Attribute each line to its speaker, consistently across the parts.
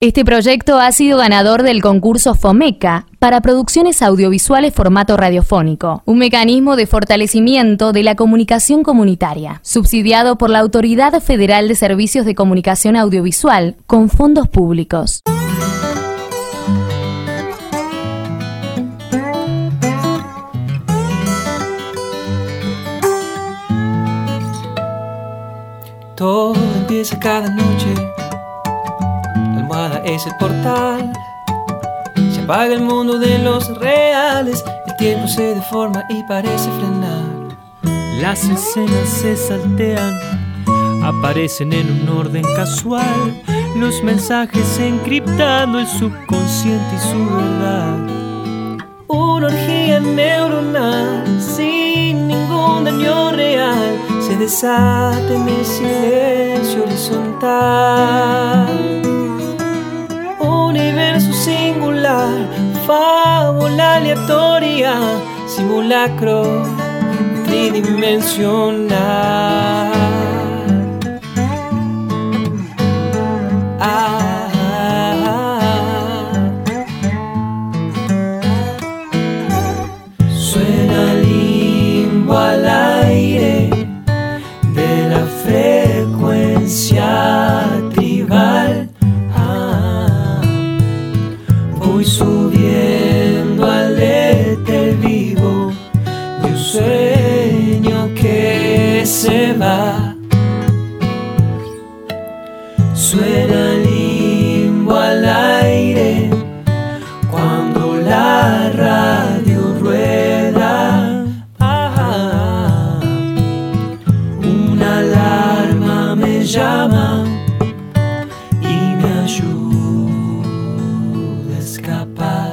Speaker 1: Este proyecto ha sido ganador del concurso FOMECA para producciones audiovisuales formato radiofónico, un mecanismo de fortalecimiento de la comunicación comunitaria, subsidiado por la Autoridad Federal de Servicios de Comunicación Audiovisual con fondos públicos.
Speaker 2: Todo empieza cada noche, la almohada es el portal. Se apaga el mundo de los reales, el tiempo se deforma y parece frenar.
Speaker 3: Las escenas se saltean, aparecen en un orden casual, los mensajes encriptando el subconsciente y su verdad.
Speaker 2: Una orgía neuronal sin ningún daño real se desata en el silencio horizontal. Universo singular, fábula aleatoria, simulacro tridimensional. Suena limbo al aire de la frecuencia tribal. Voy subiendo al éter vivo de un sueño que se va. Suena limbo al aire cuando la radio rueda. Una alarma me llama y me ayuda a escapar.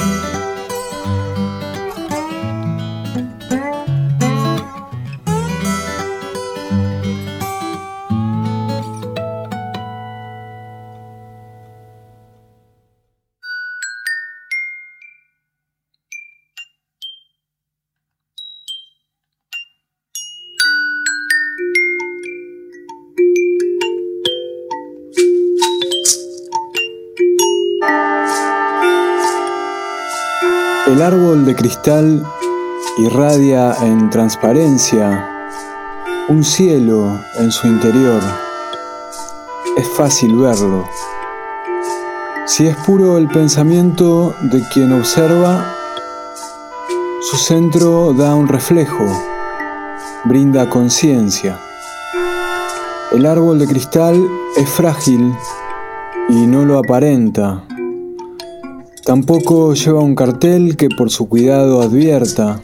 Speaker 4: El árbol de cristal irradia en transparencia un cielo en su interior. Es fácil verlo. Si es puro el pensamiento de quien observa, su centro da un reflejo, brinda conciencia. El árbol de cristal es frágil y no lo aparenta. Tampoco lleva un cartel que por su cuidado advierta.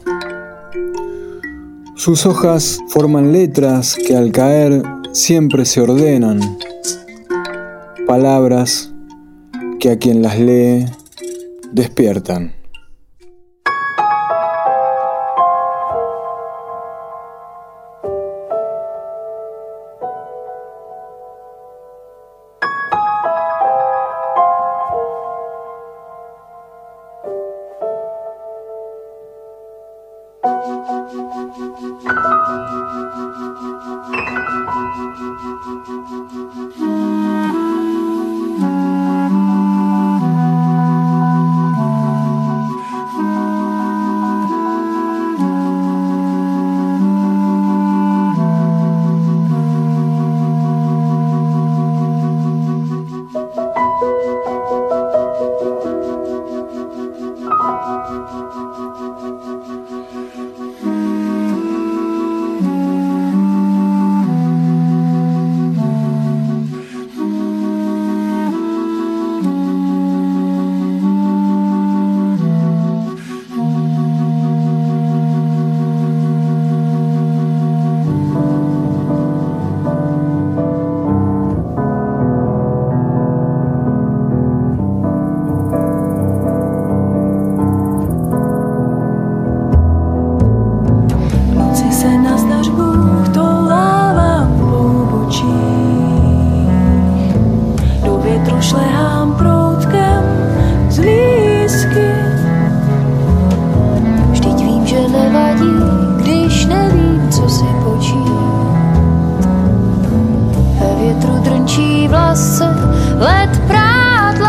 Speaker 4: Sus hojas forman letras que al caer siempre se ordenan. Palabras que a quien las lee despiertan.
Speaker 5: Let prádla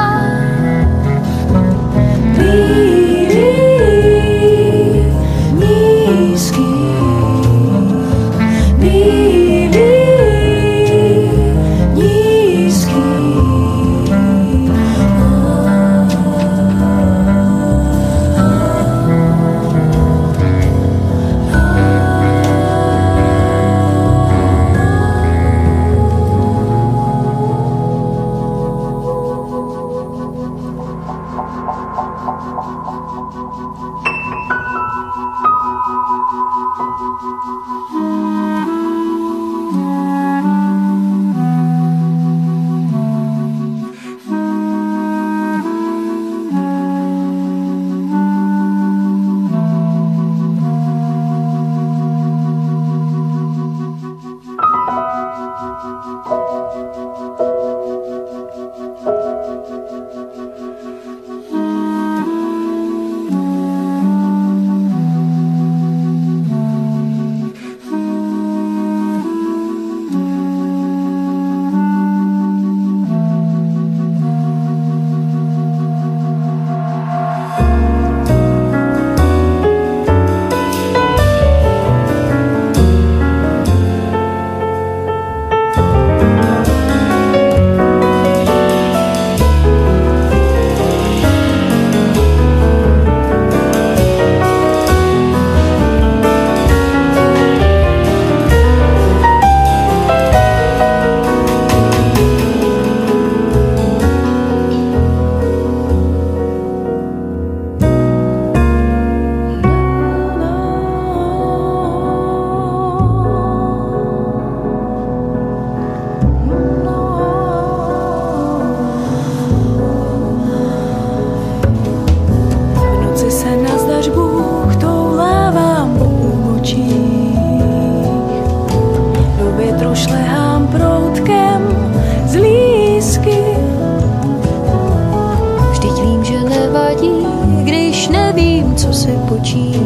Speaker 5: co se počí.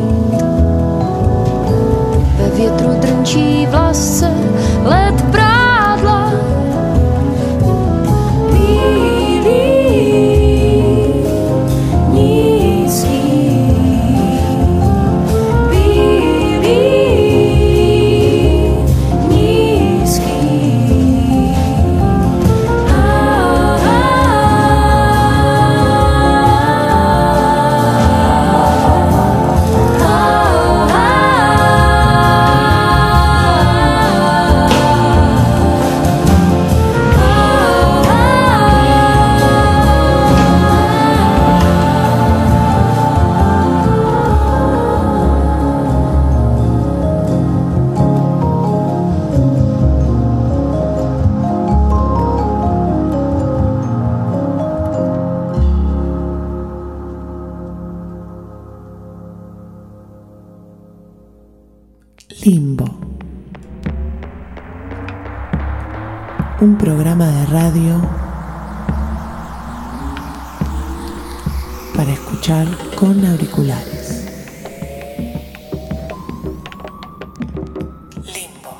Speaker 5: Ve větru drnčí v lasce led prádla.
Speaker 6: Limbo. Un programa de radio para escuchar con auriculares. Limbo.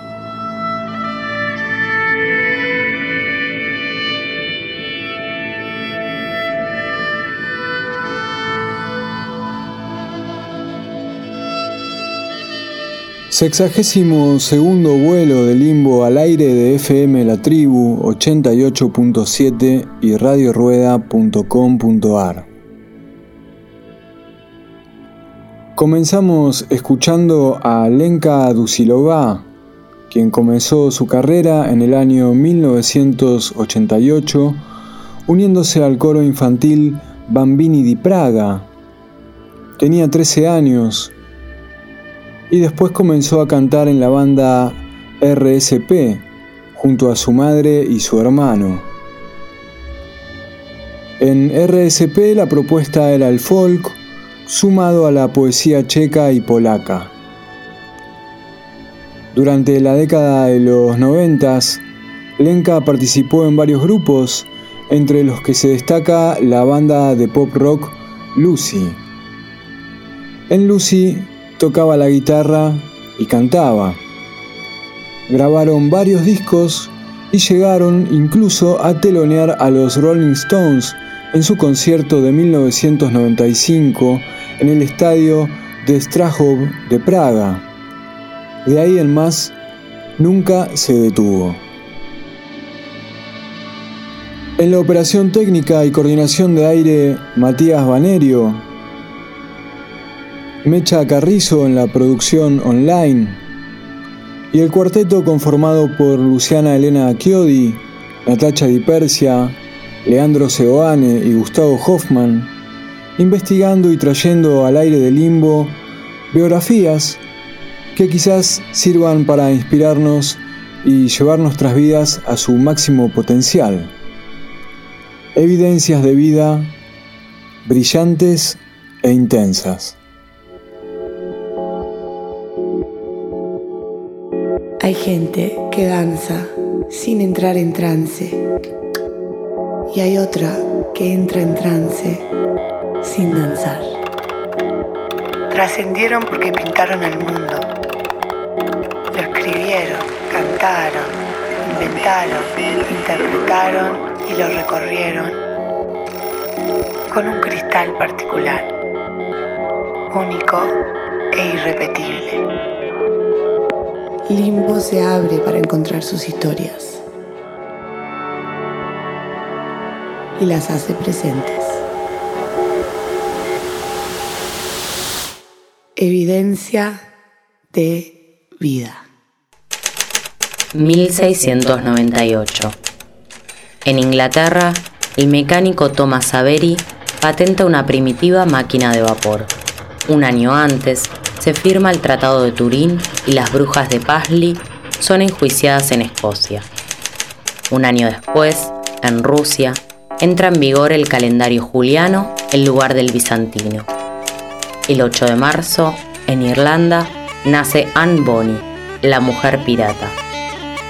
Speaker 4: Sexagésimo segundo vuelo de Limbo al aire de FM La Tribu 88.7 y radiorueda.com.ar. Comenzamos escuchando a Lenka Dusilová, quien comenzó su carrera en el año 1988 uniéndose al coro infantil Bambini di Praga. Tenía 13 años y después comenzó a cantar en la banda RSP junto a su madre y su hermano. En RSP la propuesta era el folk sumado a la poesía checa y polaca. Durante la década de los 90, Lenka participó en varios grupos, entre los que se destaca la banda de pop rock Lucy. En Lucy tocaba la guitarra y cantaba. Grabaron varios discos y llegaron incluso a telonear a los Rolling Stones en su concierto de 1995 en el estadio de Strachov de Praga. De ahí en más, nunca se detuvo. En la operación técnica y coordinación de aire, Matías Banerio. Mecha Carrizo en la producción online. Y el cuarteto conformado por Luciana Elena Chiodi, Natacha Di Persia, Leandro Seoane y Gustavo Hoffman, investigando y trayendo al aire de Limbo biografías que quizás sirvan para inspirarnos y llevar nuestras vidas a su máximo potencial. Evidencias de vida brillantes e intensas.
Speaker 6: Hay gente que danza sin entrar en trance y hay otra que entra en trance sin danzar. Trascendieron porque pintaron el mundo, lo escribieron, cantaron, inventaron, interpretaron y lo recorrieron con un cristal particular, único e irrepetible. Limbo se abre para encontrar sus historias y las hace presentes. Evidencia de vida.
Speaker 7: 1698. En Inglaterra, el mecánico Thomas Avery patenta una primitiva máquina de vapor. Un año antes, se firma el Tratado de Turín y las brujas de Paisley son enjuiciadas en Escocia. Un año después, en Rusia, entra en vigor el calendario juliano en lugar del bizantino. El 8 de marzo, en Irlanda, nace Anne Bonny, la mujer pirata.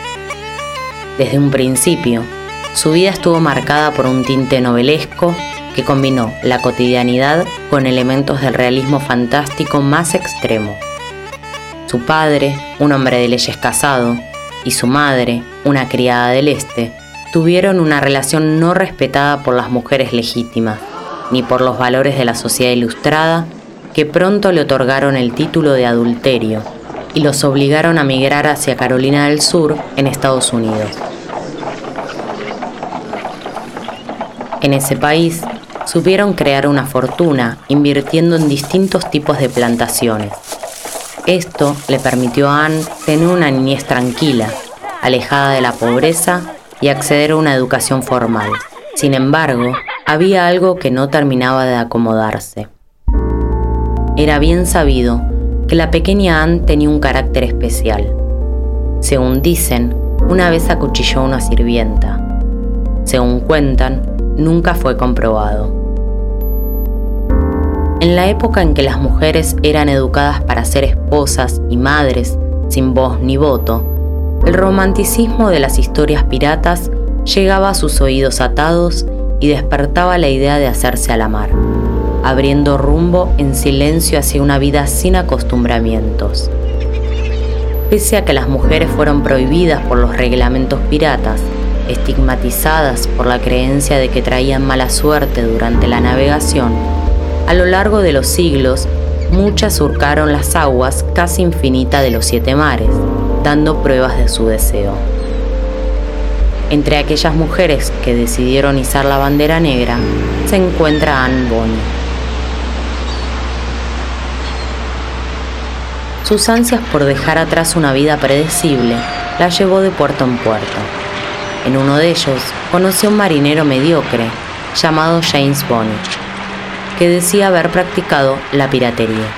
Speaker 7: Desde un principio, su vida estuvo marcada por un tinte novelesco que combinó la cotidianidad con elementos del realismo fantástico más extremo. Su padre, un hombre de leyes casado, y su madre, una criada del este, tuvieron una relación no respetada por las mujeres legítimas, ni por los valores de la sociedad ilustrada, que pronto le otorgaron el título de adulterio y los obligaron a migrar hacia Carolina del Sur, en Estados Unidos. En ese país, supieron crear una fortuna invirtiendo en distintos tipos de plantaciones. Esto le permitió a Anne tener una niñez tranquila, alejada de la pobreza y acceder a una educación formal. Sin embargo, había algo que no terminaba de acomodarse. Era bien sabido que la pequeña Anne tenía un carácter especial. Según dicen, una vez acuchilló a una sirvienta. Según cuentan, nunca fue comprobado. En la época en que las mujeres eran educadas para ser esposas y madres sin voz ni voto, el romanticismo de las historias piratas llegaba a sus oídos atados y despertaba la idea de hacerse a la mar, abriendo rumbo en silencio hacia una vida sin acostumbramientos. Pese a que las mujeres fueron prohibidas por los reglamentos piratas, estigmatizadas por la creencia de que traían mala suerte durante la navegación, a lo largo de los siglos, muchas surcaron las aguas casi infinitas de los 7 mares, dando pruebas de su deseo. Entre aquellas mujeres que decidieron izar la bandera negra, se encuentra Anne Bonny. Sus ansias por dejar atrás una vida predecible la llevó de puerto en puerto. En uno de ellos, conoció a un marinero mediocre llamado James Bonny, que decía haber practicado la piratería.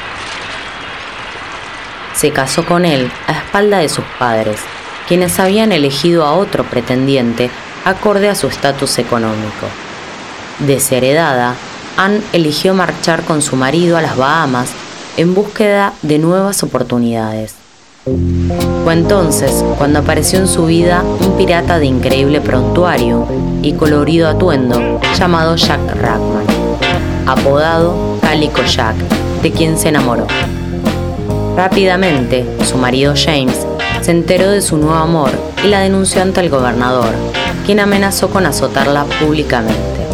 Speaker 7: Se casó con él a espalda de sus padres, quienes habían elegido a otro pretendiente acorde a su estatus económico. Desheredada, Anne eligió marchar con su marido a las Bahamas en búsqueda de nuevas oportunidades. Fue entonces cuando apareció en su vida un pirata de increíble prontuario y colorido atuendo llamado Jack Rachman, apodado Calico Jack, de quien se enamoró. Rápidamente, su marido James se enteró de su nuevo amor y la denunció ante el gobernador, quien amenazó con azotarla públicamente.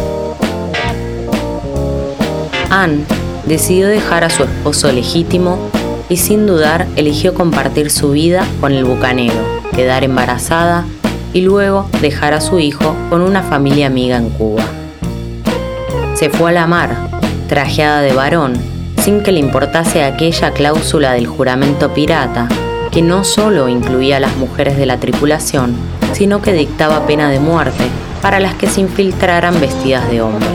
Speaker 7: Anne decidió dejar a su esposo legítimo y sin dudar eligió compartir su vida con el bucanero, quedar embarazada y luego dejar a su hijo con una familia amiga en Cuba. Se fue a la mar, trajeada de varón, sin que le importase aquella cláusula del juramento pirata, que no solo incluía a las mujeres de la tripulación, sino que dictaba pena de muerte para las que se infiltraran vestidas de hombre.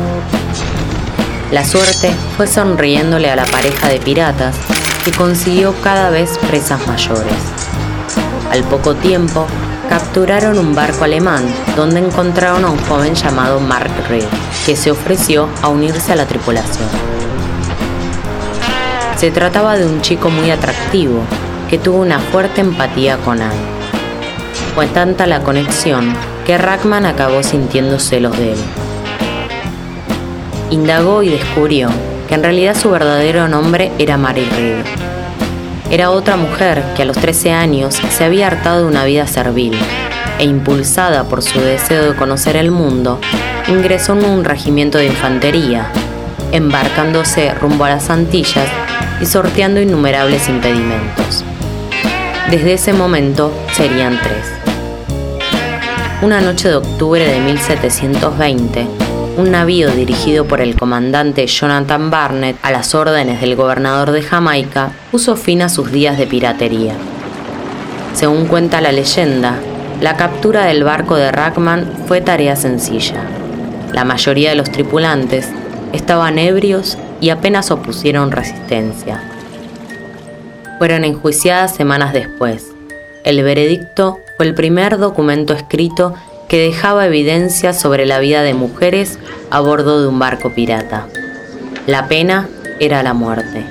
Speaker 7: La suerte fue sonriéndole a la pareja de piratas, que consiguió cada vez presas mayores. Al poco tiempo, capturaron un barco alemán donde encontraron a un joven llamado Mark Reed, que se ofreció a unirse a la tripulación. Se trataba de un chico muy atractivo, que tuvo una fuerte empatía con Anne. Fue tanta la conexión que Rachman acabó sintiendo celos de él. Indagó y descubrió que en realidad su verdadero nombre era Mary Reed. Era otra mujer que a los 13 años se había hartado de una vida servil e, impulsada por su deseo de conocer el mundo, ingresó en un regimiento de infantería, embarcándose rumbo a las Antillas y sorteando innumerables impedimentos. Desde ese momento serían 3. Una noche de octubre de 1720, un navío dirigido por el comandante Jonathan Barnett a las órdenes del gobernador de Jamaica puso fin a sus días de piratería. Según cuenta la leyenda, la captura del barco de Rachman fue tarea sencilla. La mayoría de los tripulantes estaban ebrios y apenas opusieron resistencia. Fueron enjuiciadas semanas después. El veredicto fue el primer documento escrito que dejaba evidencia sobre la vida de mujeres a bordo de un barco pirata. La pena era la muerte.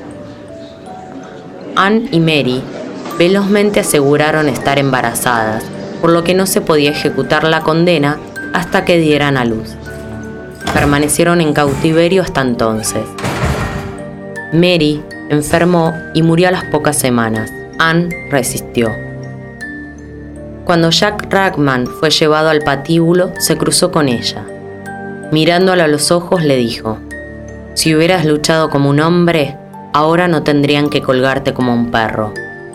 Speaker 7: Anne y Mary velozmente aseguraron estar embarazadas, por lo que no se podía ejecutar la condena hasta que dieran a luz. permanecieron en cautiverio hasta entonces. Mary enfermó y murió a las pocas semanas. Anne resistió. Cuando Jack Ragman fue llevado al patíbulo, se cruzó con ella. Mirándola a los ojos, le dijo: «Si hubieras luchado como un hombre, ahora no tendrían que colgarte como un perro».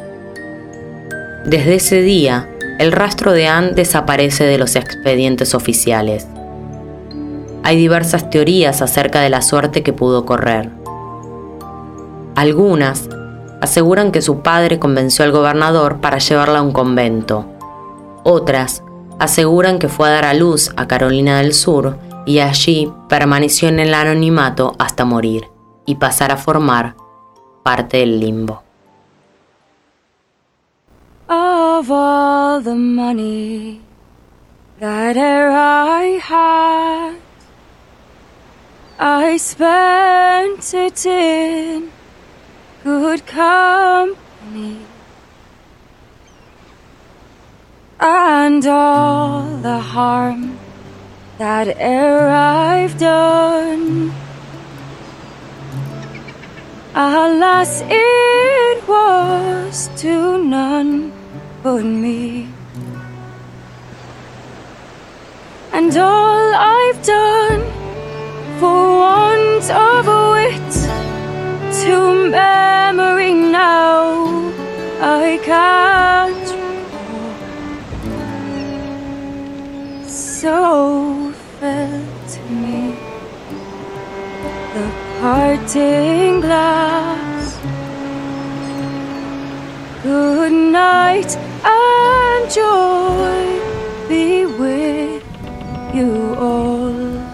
Speaker 7: Desde ese día, el rastro de Anne desaparece de los expedientes oficiales. Hay diversas teorías acerca de la suerte que pudo correr. Algunas aseguran que su padre convenció al gobernador para llevarla a un convento. Otras aseguran que fue a dar a luz a Carolina del Sur y allí permaneció en el anonimato hasta morir y pasar a formar parte del limbo.
Speaker 5: Of all the money that e'er I had, I spent it in good company, and all the harm that e'er I've done, alas, it was to none but me. And all I've done for want of wit, to memory now I can't recall. So fell to me the parting glass. Good night and joy be with you all.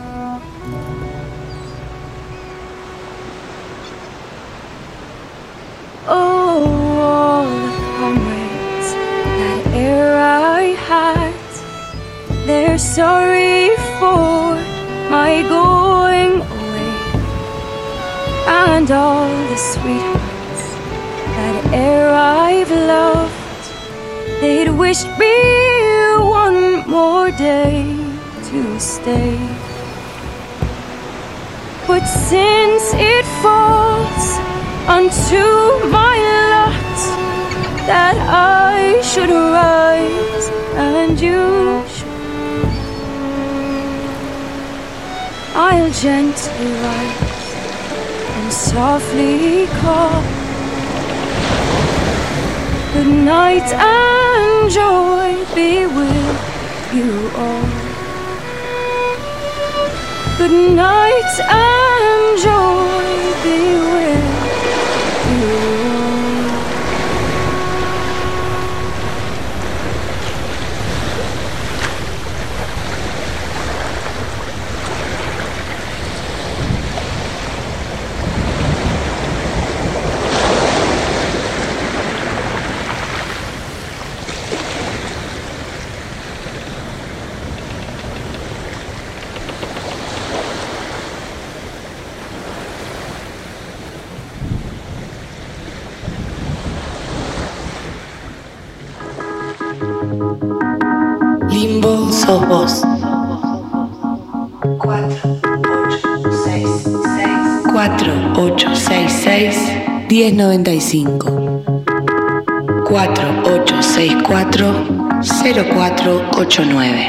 Speaker 5: Oh, all the comrades that e'er I had, they're sorry for my going away, and all the sweethearts that e'er I've loved, they'd wish me one more day to stay. But since it falls unto my lot that I should rise and you should, I'll gently rise and softly call. Good night and joy be with you all. Good night and joy be with you all.
Speaker 6: Limbo sos vos. 4866-1095. 4864-0489.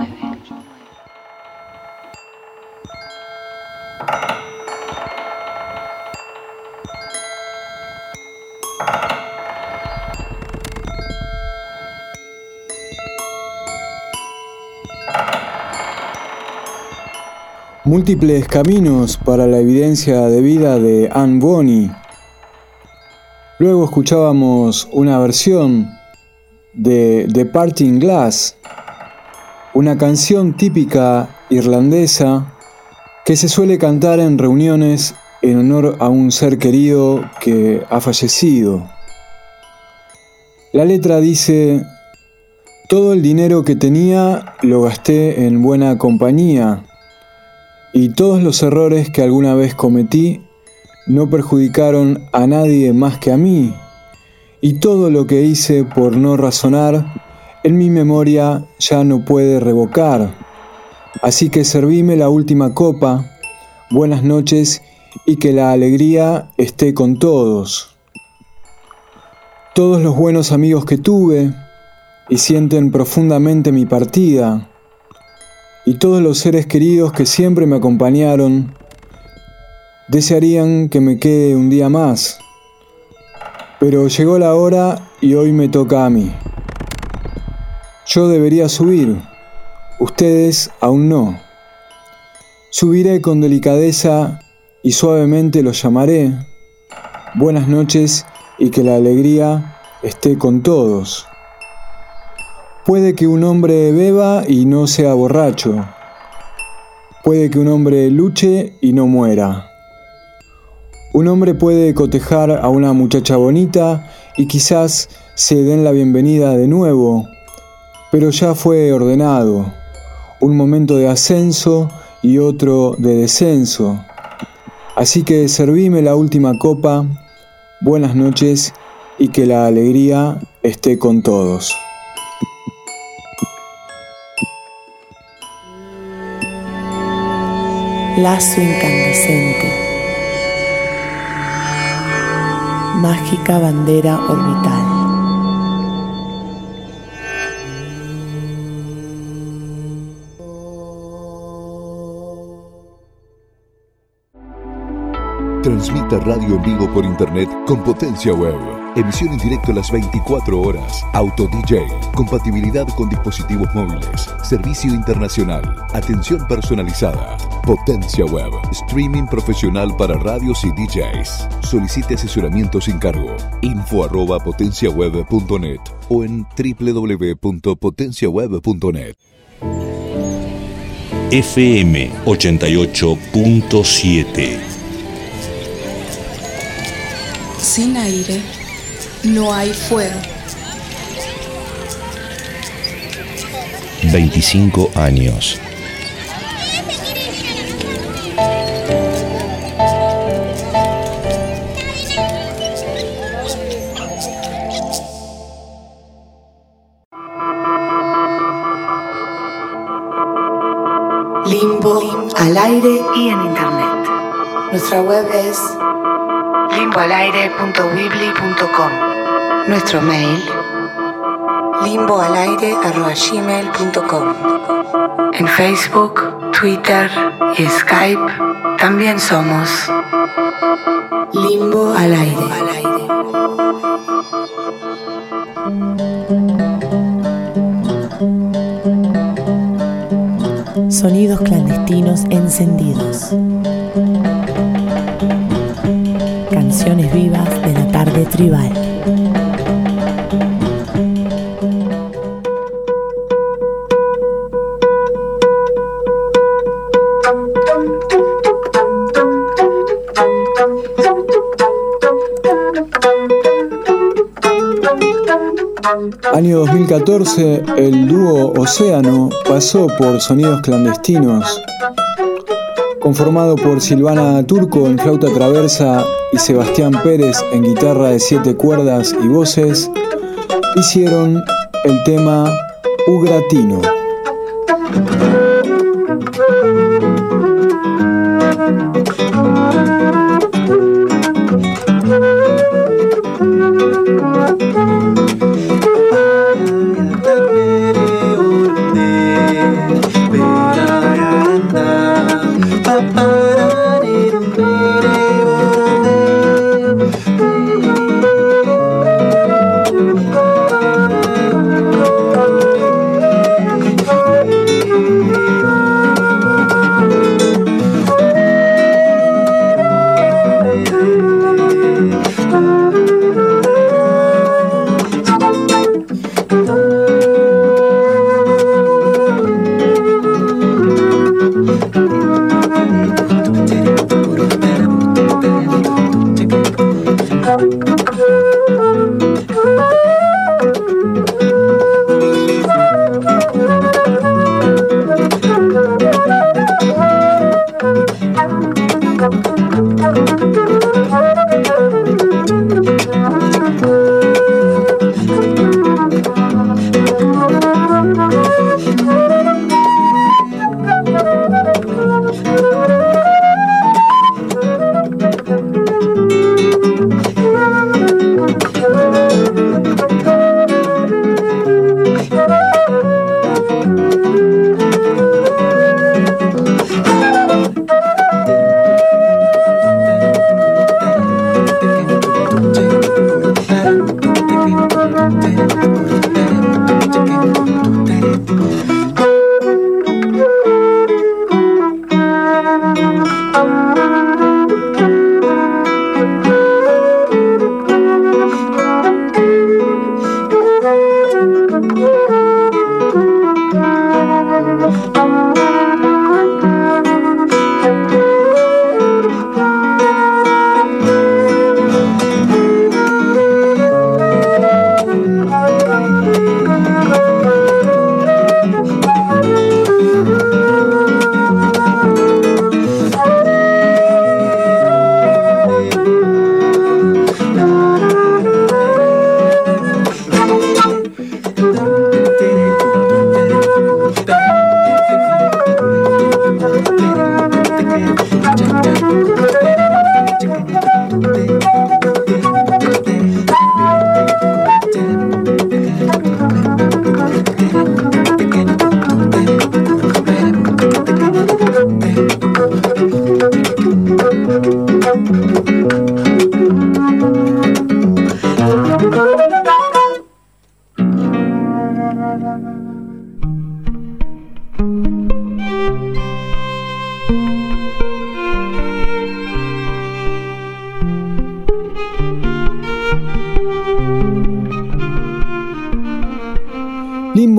Speaker 4: Múltiples caminos para la evidencia de vida de Anne Bonny. Luego escuchábamos una versión de The Parting Glass, una canción típica irlandesa que se suele cantar en reuniones en honor a un ser querido que ha fallecido. La letra dice: todo el dinero que tenía lo gasté en buena compañía, y todos los errores que alguna vez cometí no perjudicaron a nadie más que a mí, y todo lo que hice por no razonar, en mi memoria ya no puede revocar. Así que servime la última copa, buenas noches y que la alegría esté con todos. Todos los buenos amigos que tuve y sienten profundamente mi partida, y todos los seres queridos que siempre me acompañaron, desearían que me quede un día más. Pero llegó la hora y hoy me toca a mí. Yo debería subir, ustedes aún no. Subiré con delicadeza y suavemente los llamaré. Buenas noches y que la alegría esté con todos. Puede que un hombre beba y no sea borracho. Puede que un hombre luche y no muera. Un hombre puede cotejar a una muchacha bonita y quizás se den la bienvenida de nuevo, pero ya fue ordenado. Un momento de ascenso y otro de descenso. Así que servime la última copa, buenas noches y que la alegría esté con todos.
Speaker 6: Lazo incandescente, mágica bandera orbital.
Speaker 8: Transmite radio en vivo por internet con Potencia Web. Emisión en directo a las 24 horas. Auto DJ. Compatibilidad con dispositivos móviles. Servicio internacional. Atención personalizada. Potencia Web. Streaming profesional para radios y DJs. Solicite asesoramiento sin cargo. info@potenciaweb.net o en www.potenciaweb.net.
Speaker 9: FM 88.7.
Speaker 10: Sin aire no hay fuego.
Speaker 9: 25 años.
Speaker 6: Limbo al aire y en internet. Nuestra web es limboalaire.weebly.com. Nuestro mail limboalaire@gmail.com. En Facebook, Twitter y Skype también somos Limbo al Aire. Sonidos clandestinos encendidos. Canciones vivas de la tarde tribal.
Speaker 4: Año 2014, el dúo Océano pasó por Sonidos Clandestinos. Conformado por Silvana Turco en flauta traversa y Sebastián Pérez en guitarra de 7 cuerdas y voces, hicieron el tema Ugratino.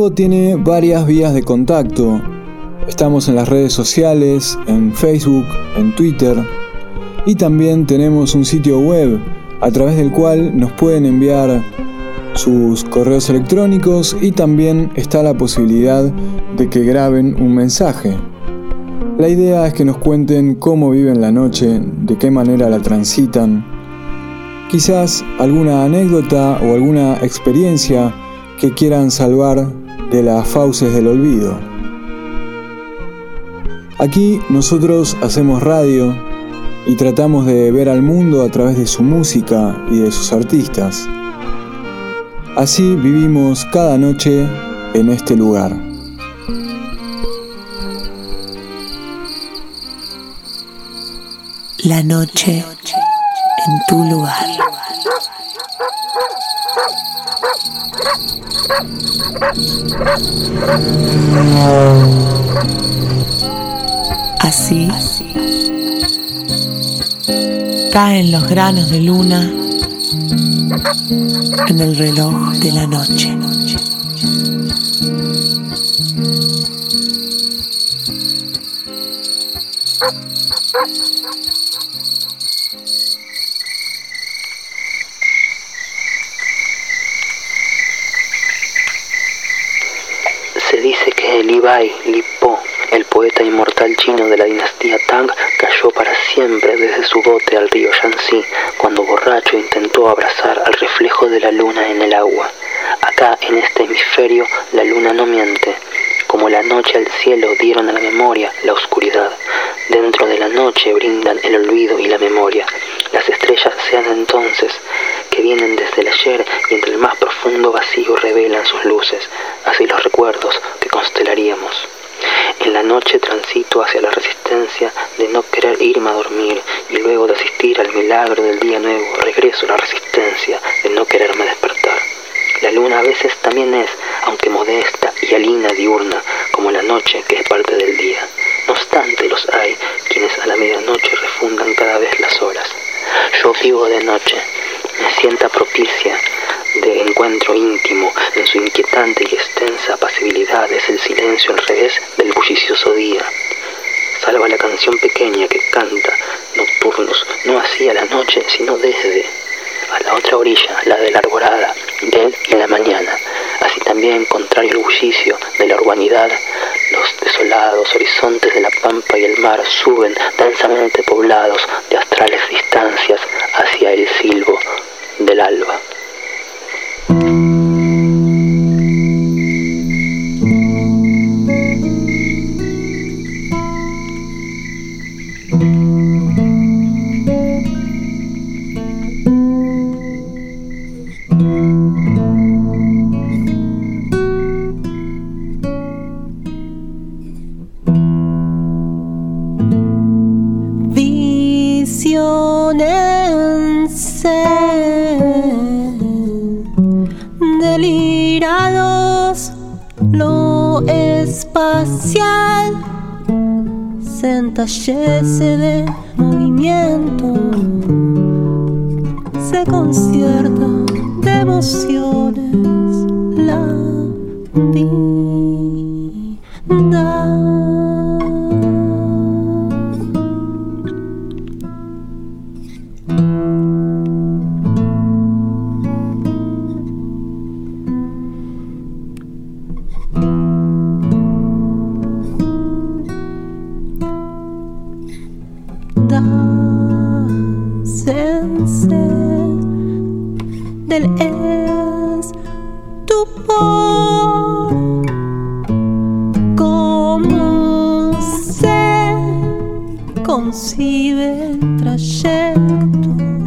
Speaker 4: Limbo tiene varias vías de contacto. Estamos en las redes sociales, en Facebook, en Twitter, y también tenemos un sitio web a través del cual nos pueden enviar sus correos electrónicos, y también está la posibilidad de que graben un mensaje. La idea es que nos cuenten cómo viven la noche, de qué manera la transitan, quizás alguna anécdota o alguna experiencia que quieran salvar de las fauces del olvido. Aquí nosotros hacemos radio y tratamos de ver al mundo a través de su música y de sus artistas. Así vivimos cada noche en este lugar.
Speaker 6: La noche en tu lugar. Así caen los granos de luna en el reloj de la noche.
Speaker 11: Se dice que Li Bai, Li Po, el poeta inmortal chino de la dinastía Tang, cayó para siempre desde su bote al río Yangtze, cuando borracho intentó abrazar al reflejo de la luna en el agua. Acá, en este hemisferio, la luna no miente. Como la noche al cielo dieron a la memoria la oscuridad. Dentro de la noche brindan el olvido y la memoria. Las estrellas sean entonces, que vienen desde el ayer y entre el más profundo vacío revelan sus luces, así los recuerdos que constelaríamos. En la noche transito hacia la resistencia de no querer irme a dormir, y luego de asistir al milagro del día nuevo regreso a la resistencia de no quererme despertar. La luna a veces también es, aunque modesta y alina diurna, como la noche que es parte del día. No obstante, los hay quienes a la medianoche refundan cada vez las horas. Yo vivo de noche, me sienta propicia de encuentro íntimo. En su inquietante y extensa apacibilidad es el silencio al revés del bullicioso día. Salva la canción pequeña que canta nocturnos, no hacia la noche, sino desde a la otra orilla, la de la arborada, del y la mañana. Así también, contrario al bullicio de la urbanidad, los desolados horizontes de la pampa y el mar suben densamente poblados de astrales distancias hacia el silbo del alba.
Speaker 12: Delirados, lo espacial se entallece de movimiento, se concierta de emociones la vida. Del estupor, cómo se concibe el trayecto,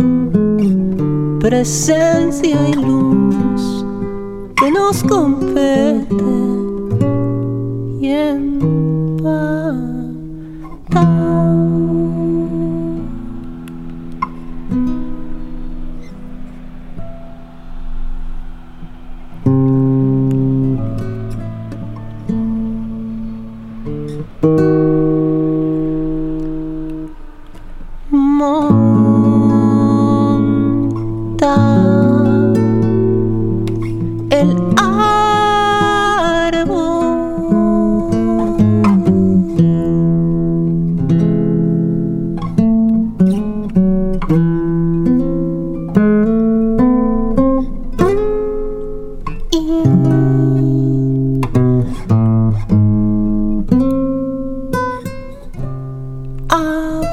Speaker 12: presencia y luz que nos compete y empata. Monta el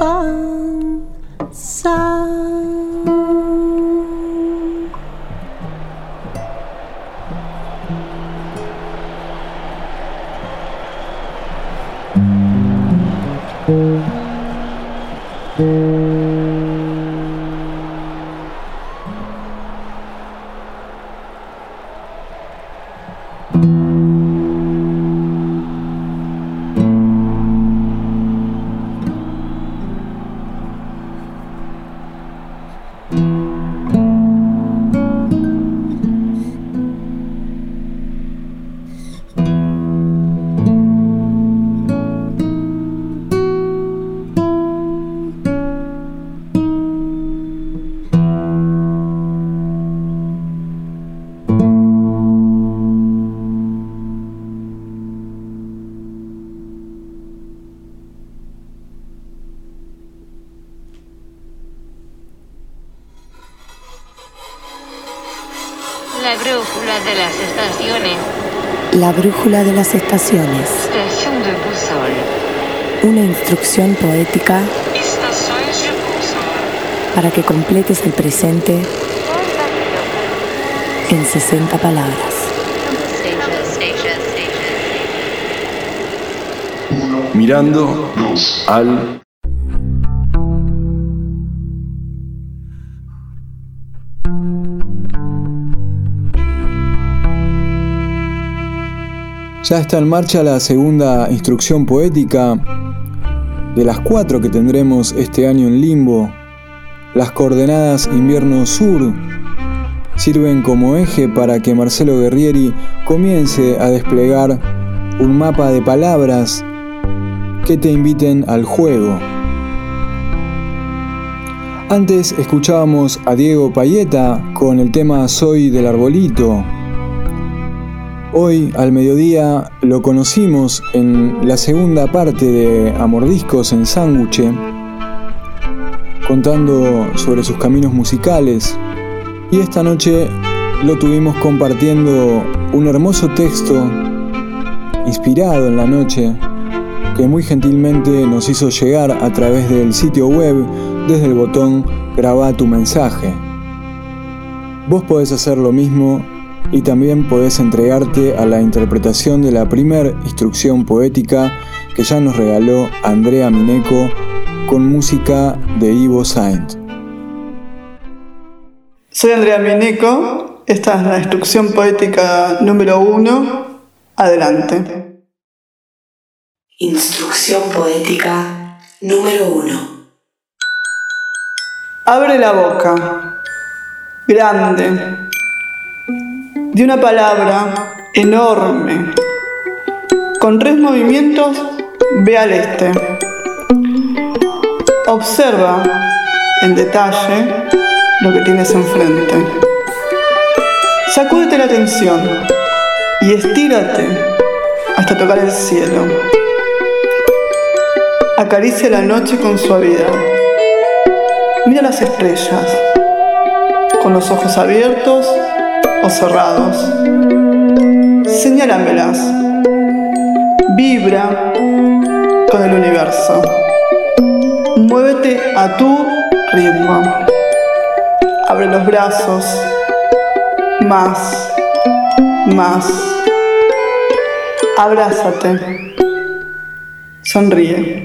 Speaker 13: La brújula de las estaciones.
Speaker 6: La brújula de las estaciones.
Speaker 13: Estación de bússola.
Speaker 6: Una instrucción poética para que completes el presente en 60 palabras.
Speaker 9: Mirando al...
Speaker 4: Ya está en marcha la segunda instrucción poética de las 4 que tendremos este año en Limbo. Las coordenadas Invierno Sur sirven como eje para que Marcelo Guerrieri comience a desplegar un mapa de palabras que te inviten al juego. Antes escuchábamos a Diego Payeta con el tema Soy del Arbolito. Hoy, al mediodía, lo conocimos en la segunda parte de A Mordiscos en Sándwich, contando sobre sus caminos musicales, y esta noche lo tuvimos compartiendo un hermoso texto inspirado en la noche que muy gentilmente nos hizo llegar a través del sitio web desde el botón Graba tu mensaje. Vos podés hacer lo mismo y también podés entregarte a la interpretación de la primera instrucción poética que ya nos regaló Andrea Mineco con música de Ivo Saint.
Speaker 14: Soy Andrea Mineco, esta es la instrucción poética número 1. Adelante.
Speaker 6: Instrucción poética número 1.
Speaker 14: Abre la boca, grande, de una palabra enorme. Con 3 movimientos, ve al este. Observa en detalle lo que tienes enfrente. Sacúdete la tensión y estírate hasta tocar el cielo. Acaricia la noche con suavidad. Mira las estrellas, con los ojos abiertos o cerrados. Señálamelas. Vibra con el universo. Muévete a tu ritmo. Abre los brazos. Más. Abrázate. Sonríe.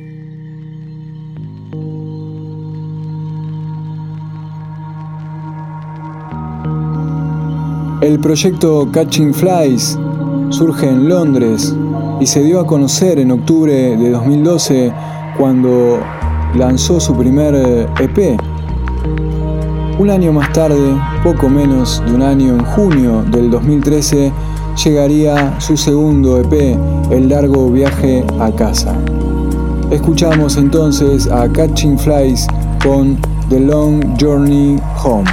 Speaker 4: El proyecto Catching Flies surge en Londres y se dio a conocer en octubre de 2012 cuando lanzó su primer EP. Un año más tarde, poco menos de un año, en junio del 2013, llegaría su segundo EP, El Largo Viaje a Casa. Escuchamos entonces a Catching Flies con The Long Journey Home.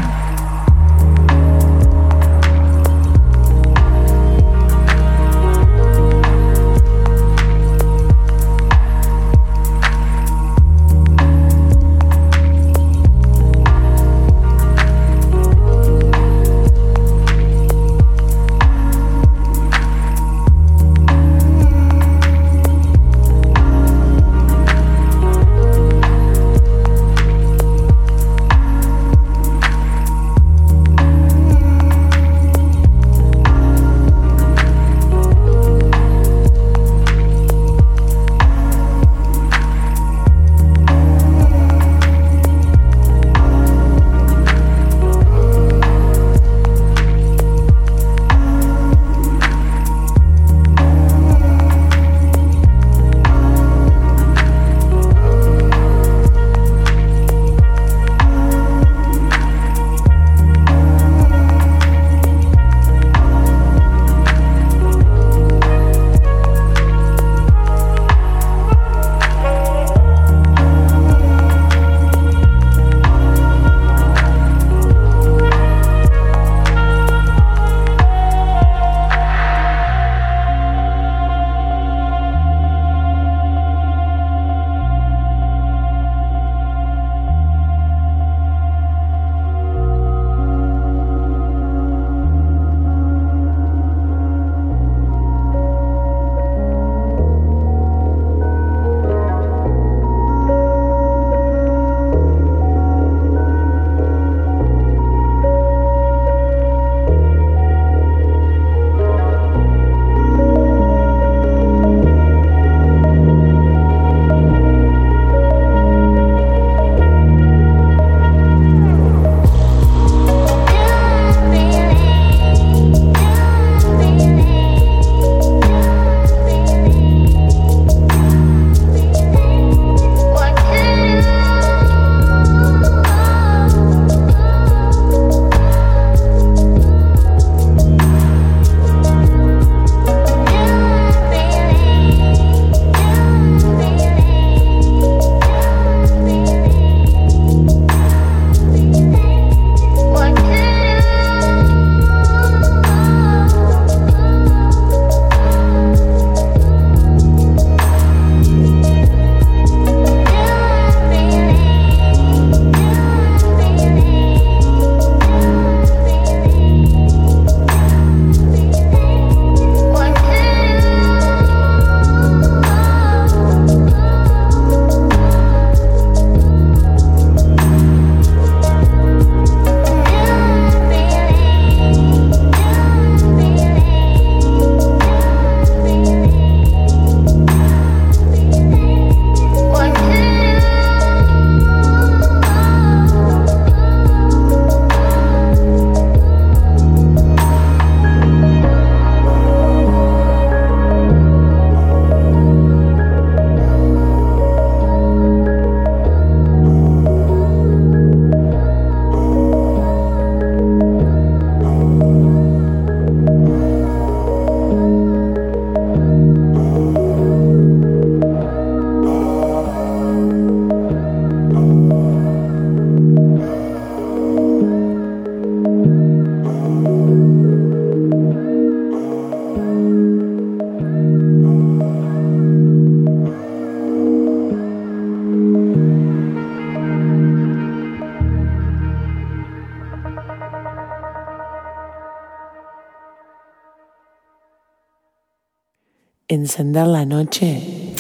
Speaker 6: Encender la noche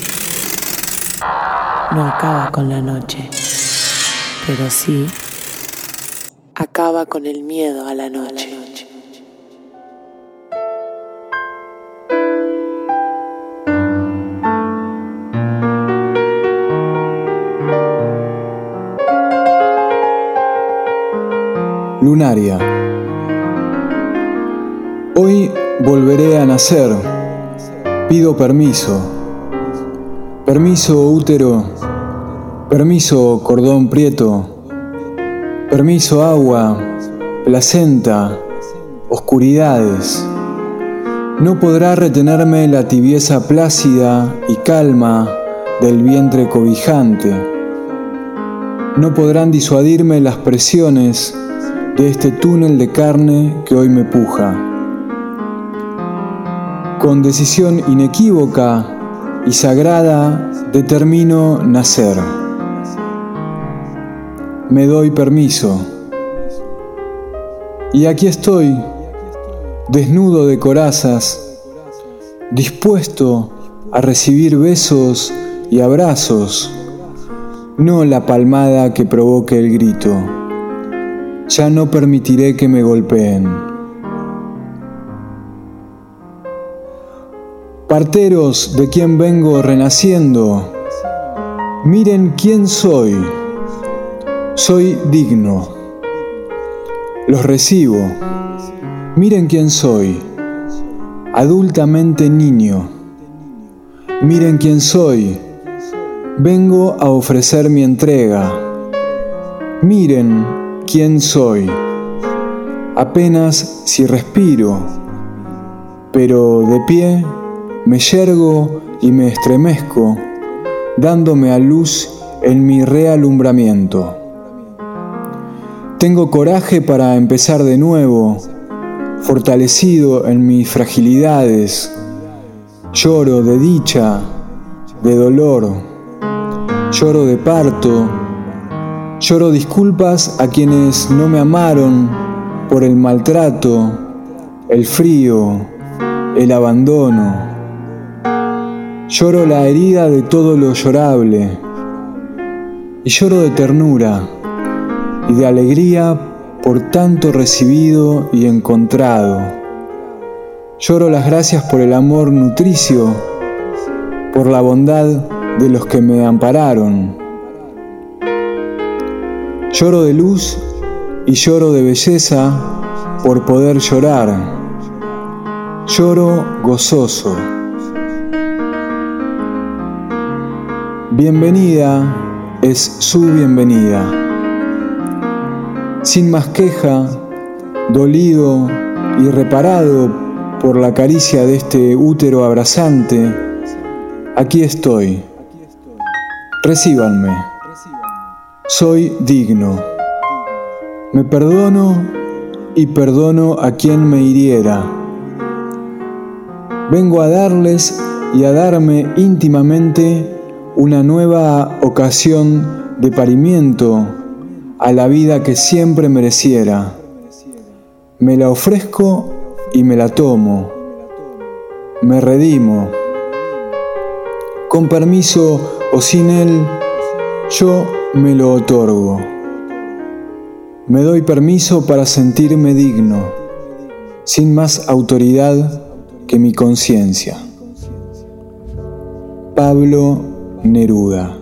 Speaker 6: no acaba con la noche, pero sí acaba con el miedo a la noche.
Speaker 4: Lunaria. Hoy volveré a nacer. Pido permiso. Permiso útero. Permiso cordón prieto. Permiso agua. Placenta. Oscuridades. No podrá retenerme la tibieza plácida y calma del vientre cobijante. No podrán disuadirme las presiones de este túnel de carne que hoy me puja. Con decisión inequívoca y sagrada determino nacer. Me doy permiso. Y aquí estoy, desnudo de corazas, dispuesto a recibir besos y abrazos, no la palmada que provoque el grito. Ya no permitiré que me golpeen. Parteros de quien vengo renaciendo, miren quién soy. Soy digno. Los recibo. Miren quién soy. Adultamente niño. Miren quién soy. Vengo a ofrecer mi entrega. Miren quién soy, apenas si respiro, pero de pie me yergo y me estremezco, dándome a luz en mi realumbramiento. Tengo coraje para empezar de nuevo, fortalecido en mis fragilidades. Lloro de dicha, de dolor, lloro de parto. Lloro disculpas a quienes no me amaron por el maltrato, el frío, el abandono. Lloro la herida de todo lo llorable. Y lloro de ternura y de alegría por tanto recibido y encontrado. Lloro las gracias por el amor nutricio, por la bondad de los que me ampararon. Lloro de luz y lloro de belleza por poder llorar. Lloro gozoso. Bienvenida es su bienvenida. Sin más queja, dolido y reparado por la caricia de este útero abrazante, aquí estoy. Recíbanme. Soy digno. Me perdono y perdono a quien me hiriera. Vengo a darles y a darme íntimamente una nueva ocasión de parimiento a la vida que siempre mereciera. Me la ofrezco y me la tomo. Me redimo. Con permiso o sin él, yo me lo otorgo. Me doy permiso para sentirme digno, sin más autoridad que mi conciencia. Pablo Neruda.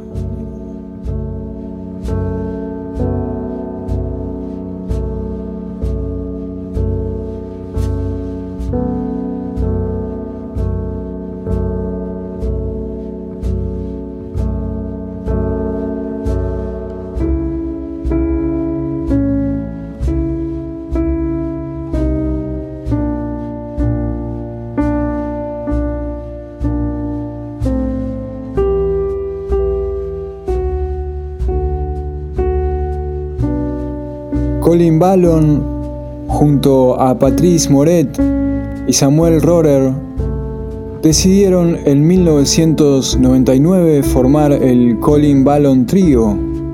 Speaker 4: Colin Ballon, junto a Patrice Moret y Samuel Rohrer, decidieron en 1999 formar el Colin Ballon Trio.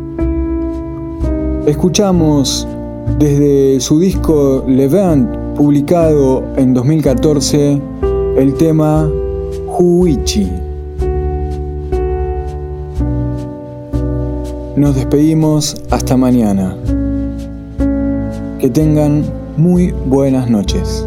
Speaker 4: Escuchamos desde su disco Levant, publicado en 2014, el tema Huichi. Nos despedimos hasta mañana. Que tengan muy buenas noches.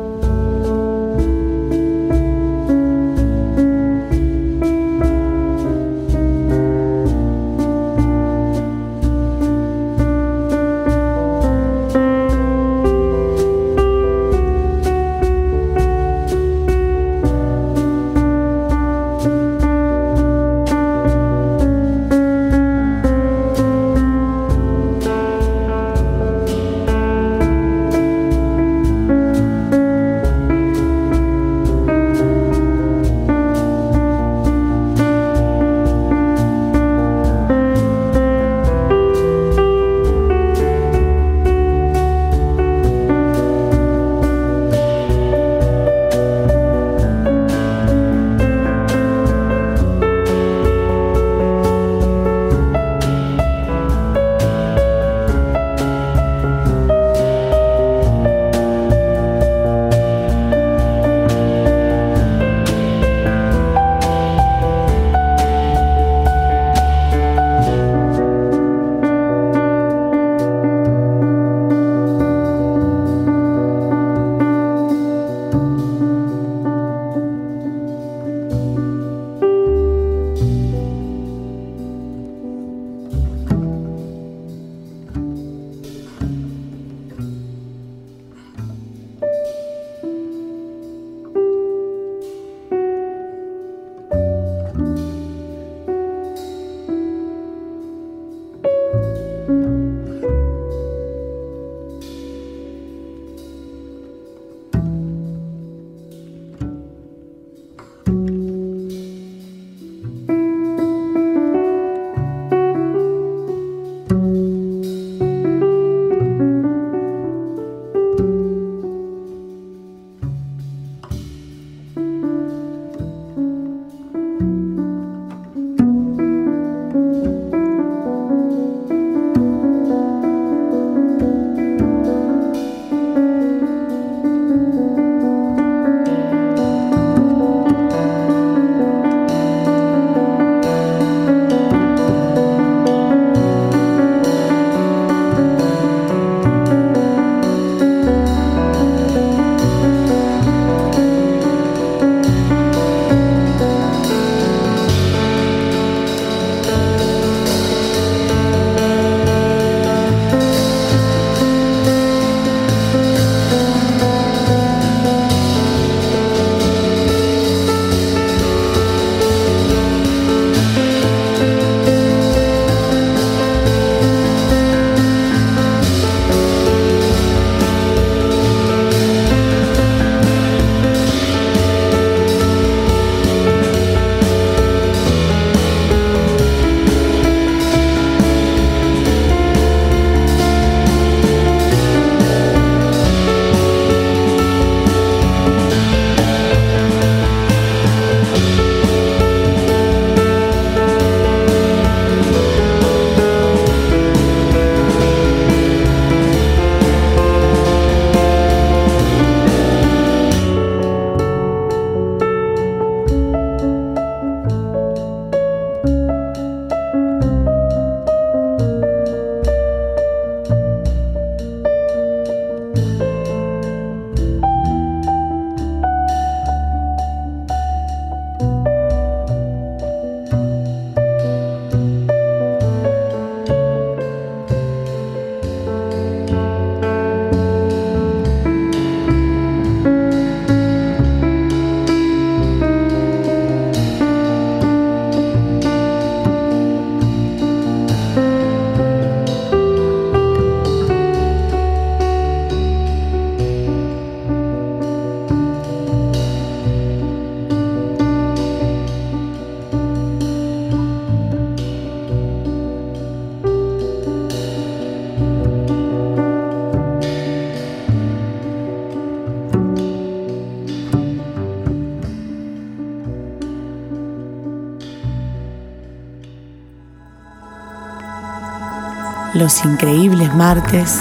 Speaker 6: Los increíbles martes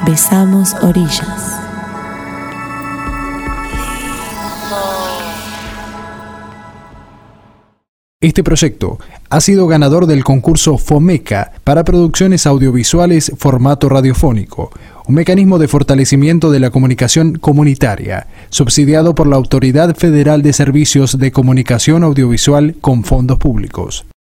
Speaker 15: Besamos orillas.
Speaker 16: Este proyecto ha sido ganador del concurso FOMECA para producciones audiovisuales formato radiofónico, un mecanismo de fortalecimiento de la comunicación comunitaria, subsidiado por la Autoridad Federal de Servicios de Comunicación Audiovisual con fondos públicos.